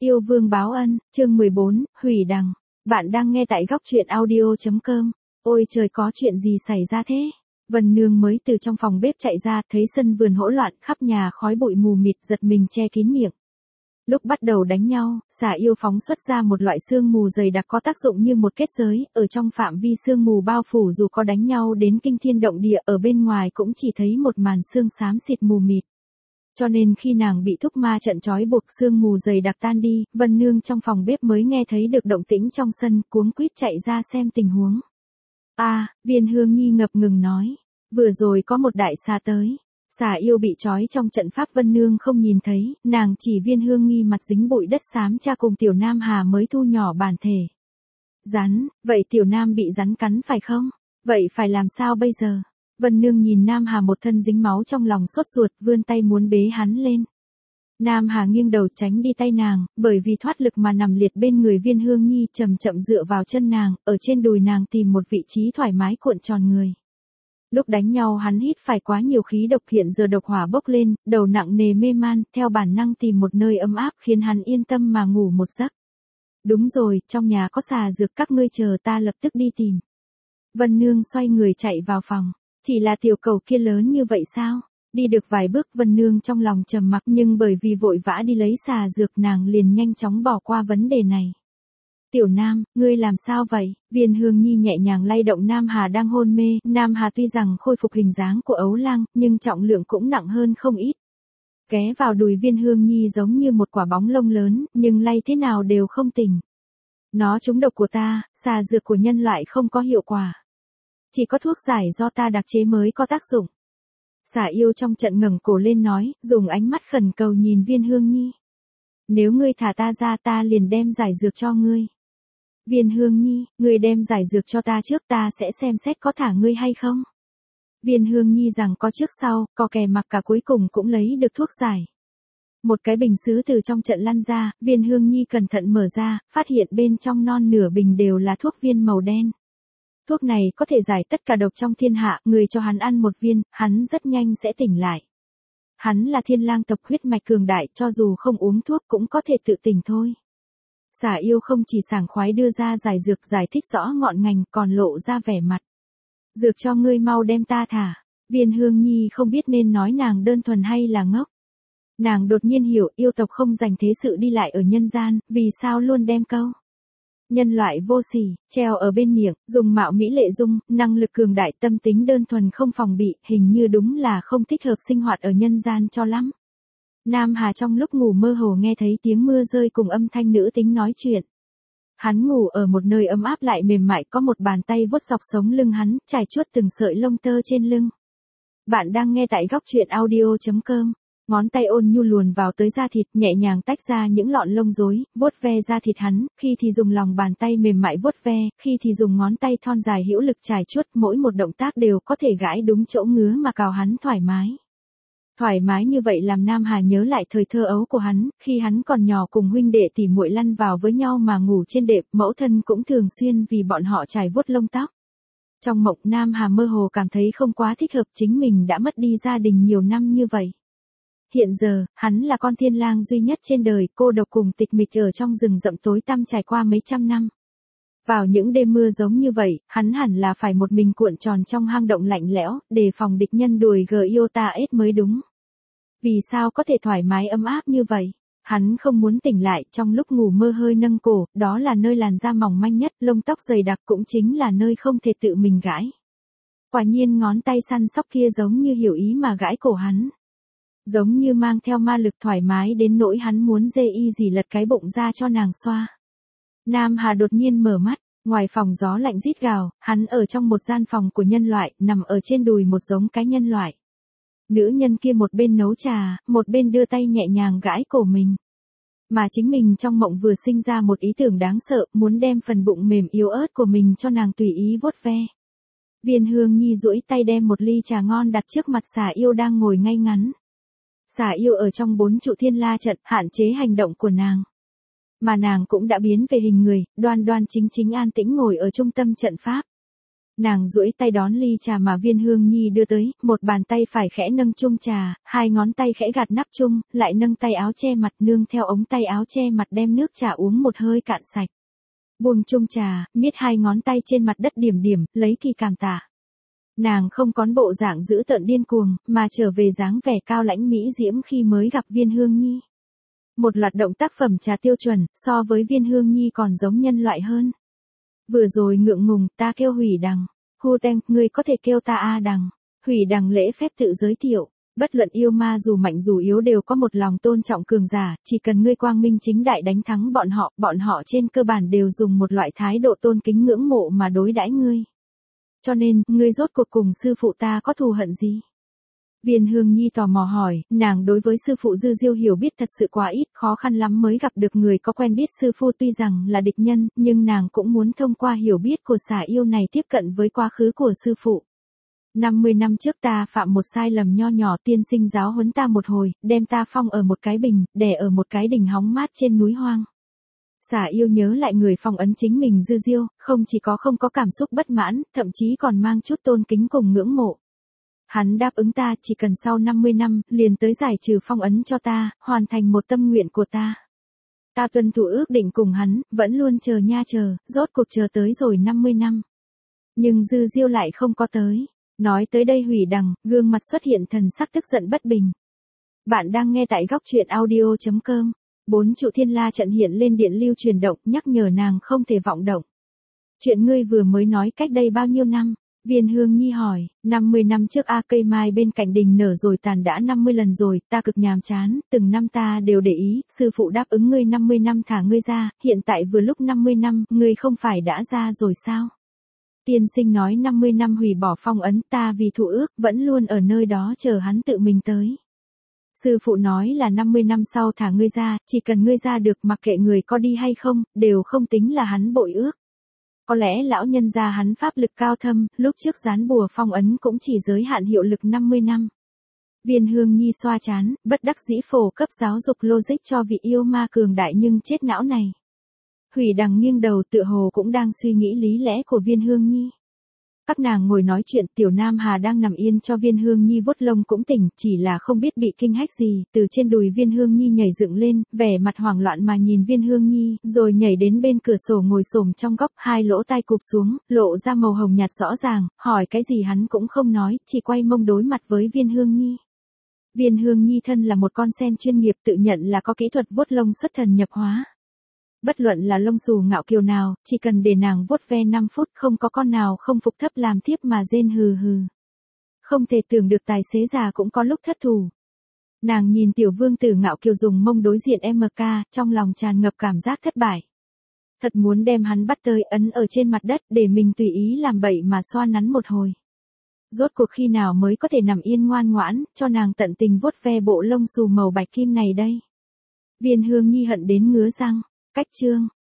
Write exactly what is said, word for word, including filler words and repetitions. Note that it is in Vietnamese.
Yêu vương báo ân, chương mười bốn, hủy đằng. Bạn đang nghe tại góc truyện audio.com. Ôi trời, có chuyện gì xảy ra thế? Vân Nương mới từ trong phòng bếp chạy ra, thấy sân vườn hỗn loạn, khắp nhà khói bụi mù mịt, giật mình che kín miệng. Lúc bắt đầu đánh nhau, xà yêu phóng xuất ra một loại sương mù dày đặc có tác dụng như một kết giới, ở trong phạm vi sương mù bao phủ dù có đánh nhau đến kinh thiên động địa, ở bên ngoài cũng chỉ thấy một màn sương xám xịt mù mịt. Cho nên khi nàng bị thúc ma trận trói buộc, sương mù dày đặc tan đi, Vân Nương trong phòng bếp mới nghe thấy được động tĩnh trong sân, cuống quýt chạy ra xem tình huống. A, à, Viên Hương Nhi ngập ngừng nói, vừa rồi có một đại xà tới. Xà yêu bị trói trong trận pháp, Vân Nương không nhìn thấy, nàng chỉ Viên Hương Nhi mặt dính bụi đất xám cha cùng Tiểu Nam Hà mới thu nhỏ bản thể. Rắn, vậy Tiểu Nam bị rắn cắn phải không? Vậy phải làm sao bây giờ? Vân Nương nhìn Nam Hà một thân dính máu, trong lòng sốt ruột, vươn tay muốn bế hắn lên. Nam Hà nghiêng đầu tránh đi tay nàng, bởi vì thoát lực mà nằm liệt bên người Viên Hương Nhi, chậm chậm dựa vào chân nàng, ở trên đùi nàng tìm một vị trí thoải mái cuộn tròn người. Lúc đánh nhau hắn hít phải quá nhiều khí độc, hiện giờ độc hỏa bốc lên, đầu nặng nề mê man, theo bản năng tìm một nơi ấm áp khiến hắn yên tâm mà ngủ một giấc. Đúng rồi, trong nhà có xà dược, các ngươi chờ ta lập tức đi tìm. Vân Nương xoay người chạy vào phòng. Chỉ là tiểu cầu kia lớn như vậy sao? Đi được vài bước, Vân Nương trong lòng trầm mặc, nhưng bởi vì vội vã đi lấy xà dược, nàng liền nhanh chóng bỏ qua vấn đề này. Tiểu Nam, ngươi làm sao vậy? Viên Hương Nhi nhẹ nhàng lay động Nam Hà đang hôn mê. Nam Hà tuy rằng khôi phục hình dáng của ấu lang, nhưng trọng lượng cũng nặng hơn không ít. Ghé vào đùi Viên Hương Nhi giống như một quả bóng lông lớn, nhưng lay thế nào đều không tỉnh. Nó trúng độc của ta, xà dược của nhân loại không có hiệu quả. Chỉ có thuốc giải do ta đặc chế mới có tác dụng. Xà yêu trong trận ngẩng cổ lên nói, dùng ánh mắt khẩn cầu nhìn Viên Hương Nhi. Nếu ngươi thả ta ra, ta liền đem giải dược cho ngươi. Viên Hương Nhi, ngươi đem giải dược cho ta trước, ta sẽ xem xét có thả ngươi hay không. Viên Hương Nhi rằng có trước sau, có kè mặc cả, cuối cùng cũng lấy được thuốc giải. Một cái bình sứ từ trong trận lăn ra, Viên Hương Nhi cẩn thận mở ra, phát hiện bên trong non nửa bình đều là thuốc viên màu đen. Thuốc này có thể giải tất cả độc trong thiên hạ, người cho hắn ăn một viên, hắn rất nhanh sẽ tỉnh lại. Hắn là thiên lang tộc, huyết mạch cường đại, cho dù không uống thuốc cũng có thể tự tỉnh thôi. Xà yêu không chỉ sảng khoái đưa ra giải dược, giải thích rõ ngọn ngành, còn lộ ra vẻ mặt. Dược cho ngươi, mau đem ta thả. Viên Hương Nhi không biết nên nói nàng đơn thuần hay là ngốc. Nàng đột nhiên hiểu, yêu tộc không dành thế sự đi lại ở nhân gian, vì sao luôn đem câu nhân loại vô sỉ treo ở bên miệng, dùng mạo mỹ lệ dung, năng lực cường đại, tâm tính đơn thuần không phòng bị, hình như đúng là không thích hợp sinh hoạt ở nhân gian cho lắm. Nam Hà trong lúc ngủ mơ hồ nghe thấy tiếng mưa rơi cùng âm thanh nữ tính nói chuyện. Hắn ngủ ở một nơi ấm áp lại mềm mại, có một bàn tay vuốt dọc sống lưng hắn, trải chuốt từng sợi lông tơ trên lưng. Bạn đang nghe tại góc truyện audio.com. Ngón tay ôn nhu luồn vào tới da thịt, nhẹ nhàng tách ra những lọn lông rối, vuốt ve da thịt hắn, khi thì dùng lòng bàn tay mềm mại vuốt ve, khi thì dùng ngón tay thon dài hữu lực trải chuốt, mỗi một động tác đều có thể gãi đúng chỗ ngứa mà cào hắn thoải mái. Thoải mái như vậy làm Nam Hà nhớ lại thời thơ ấu của hắn, khi hắn còn nhỏ cùng huynh đệ tỉ muội lăn vào với nhau mà ngủ trên đệm, mẫu thân cũng thường xuyên vì bọn họ trải vuốt lông tóc. Trong mộng, Nam Hà mơ hồ cảm thấy không quá thích hợp, chính mình đã mất đi gia đình nhiều năm như vậy. Hiện giờ, hắn là con thiên lang duy nhất trên đời, cô độc cùng tịch mịch ở trong rừng rậm tối tăm trải qua mấy trăm năm. Vào những đêm mưa giống như vậy, hắn hẳn là phải một mình cuộn tròn trong hang động lạnh lẽo, đề phòng địch nhân đuổi gờ yêu ta ết mới đúng. Vì sao có thể thoải mái ấm áp như vậy? Hắn không muốn tỉnh lại, trong lúc ngủ mơ hơi nâng cổ, đó là nơi làn da mỏng manh nhất, lông tóc dày đặc, cũng chính là nơi không thể tự mình gãi. Quả nhiên ngón tay săn sóc kia giống như hiểu ý mà gãi cổ hắn. Giống như mang theo ma lực, thoải mái đến nỗi hắn muốn dê y gì lật cái bụng ra cho nàng xoa. Nam Hà đột nhiên mở mắt, ngoài phòng gió lạnh rít gào, hắn ở trong một gian phòng của nhân loại, nằm ở trên đùi một giống cái nhân loại. Nữ nhân kia một bên nấu trà, một bên đưa tay nhẹ nhàng gãi cổ mình. Mà chính mình trong mộng vừa sinh ra một ý tưởng đáng sợ, muốn đem phần bụng mềm yếu ớt của mình cho nàng tùy ý vuốt ve. Viên Hương Nhi duỗi tay đem một ly trà ngon đặt trước mặt xà yêu đang ngồi ngay ngắn. Xà yêu ở trong bốn trụ thiên la trận, hạn chế hành động của nàng. Mà nàng cũng đã biến về hình người, đoan đoan chính chính an tĩnh ngồi ở trung tâm trận pháp. Nàng duỗi tay đón ly trà mà Viên Hương Nhi đưa tới, một bàn tay phải khẽ nâng chung trà, hai ngón tay khẽ gạt nắp chung, lại nâng tay áo che mặt nương theo ống tay áo che mặt đem nước trà uống một hơi cạn sạch. Buông chung trà, miết hai ngón tay trên mặt đất điểm điểm, lấy kỳ cảm tạ. Nàng không còn bộ dạng dữ tợn điên cuồng, mà trở về dáng vẻ cao lãnh mỹ diễm khi mới gặp Viên Hương Nhi. Một loạt động tác phẩm trà tiêu chuẩn, so với Viên Hương Nhi còn giống nhân loại hơn. Vừa rồi ngượng ngùng, ta kêu Hủy Đằng. Hu Teng, ngươi có thể kêu ta A Đằng. Hủy Đằng lễ phép tự giới thiệu. Bất luận yêu ma dù mạnh dù yếu đều có một lòng tôn trọng cường giả, chỉ cần ngươi quang minh chính đại đánh thắng bọn họ, bọn họ trên cơ bản đều dùng một loại thái độ tôn kính ngưỡng mộ mà đối đãi ngươi. Cho nên, ngươi rốt cuộc cùng sư phụ ta có thù hận gì? Viên Hương Nhi tò mò hỏi, nàng đối với sư phụ Dư Diêu hiểu biết thật sự quá ít, khó khăn lắm mới gặp được người có quen biết sư phụ, tuy rằng là địch nhân, nhưng nàng cũng muốn thông qua hiểu biết của xà yêu này tiếp cận với quá khứ của sư phụ. năm mươi năm trước ta phạm một sai lầm nho nhỏ, tiên sinh giáo huấn ta một hồi, đem ta phong ở một cái bình, đè ở một cái đình hóng mát trên núi hoang. Xà yêu nhớ lại người phong ấn chính mình Dư Diêu, không chỉ có không có cảm xúc bất mãn, thậm chí còn mang chút tôn kính cùng ngưỡng mộ. Hắn đáp ứng ta chỉ cần sau năm mươi năm, liền tới giải trừ phong ấn cho ta, hoàn thành một tâm nguyện của ta. Ta tuân thủ ước định cùng hắn, vẫn luôn chờ nha chờ, rốt cuộc chờ tới rồi năm mươi năm. Nhưng Dư Diêu lại không có tới. Nói tới đây Hủy Đằng, gương mặt xuất hiện thần sắc tức giận bất bình. Bạn đang nghe tại góc truyện audio chấm com. Bốn trụ thiên la trận hiện lên điện lưu truyền động, nhắc nhở nàng không thể vọng động. Chuyện ngươi vừa mới nói cách đây bao nhiêu năm? Viên Hương Nhi hỏi, năm mươi năm trước A cây mai bên cạnh đình nở rồi tàn đã năm mươi lần rồi, ta cực nhàm chán, từng năm ta đều để ý, sư phụ đáp ứng ngươi năm mươi năm thả ngươi ra, hiện tại vừa lúc năm mươi năm, ngươi không phải đã ra rồi sao? Tiên sinh nói năm mươi năm hủy bỏ phong ấn, ta vì thụ ước, vẫn luôn ở nơi đó chờ hắn tự mình tới. Sư phụ nói là năm mươi năm sau thả ngươi ra, chỉ cần ngươi ra được mặc kệ người có đi hay không, đều không tính là hắn bội ước. Có lẽ lão nhân gia hắn pháp lực cao thâm, lúc trước dán bùa phong ấn cũng chỉ giới hạn hiệu lực năm mươi năm. Viên Hương Nhi xoa chán, bất đắc dĩ phổ cấp giáo dục logic cho vị yêu ma cường đại nhưng chết não này. Hủy Đằng nghiêng đầu tựa hồ cũng đang suy nghĩ lý lẽ của Viên Hương Nhi. Các nàng ngồi nói chuyện, Tiểu Nam Hà đang nằm yên cho Viên Hương Nhi vuốt lông cũng tỉnh, chỉ là không biết bị kinh hách gì, từ trên đùi Viên Hương Nhi nhảy dựng lên, vẻ mặt hoảng loạn mà nhìn Viên Hương Nhi, rồi nhảy đến bên cửa sổ ngồi xổm trong góc, hai lỗ tai cụp xuống, lộ ra màu hồng nhạt rõ ràng, hỏi cái gì hắn cũng không nói, chỉ quay mông đối mặt với Viên Hương Nhi. Viên Hương Nhi thân là một con sen chuyên nghiệp, tự nhận là có kỹ thuật vuốt lông xuất thần nhập hóa. Bất luận là lông xù ngạo kiều nào, chỉ cần để nàng vuốt ve năm phút không có con nào không phục thấp làm tiếp mà rên hừ hừ. Không thể tưởng được tài xế già cũng có lúc thất thủ. Nàng nhìn tiểu vương tử ngạo kiều dùng mông đối diện em ca, trong lòng tràn ngập cảm giác thất bại. Thật muốn đem hắn bắt tới ấn ở trên mặt đất để mình tùy ý làm bậy mà xoa nắn một hồi. Rốt cuộc khi nào mới có thể nằm yên ngoan ngoãn, cho nàng tận tình vuốt ve bộ lông xù màu bạch kim này đây. Viên Hương Nhi hận đến ngứa răng. Cách chương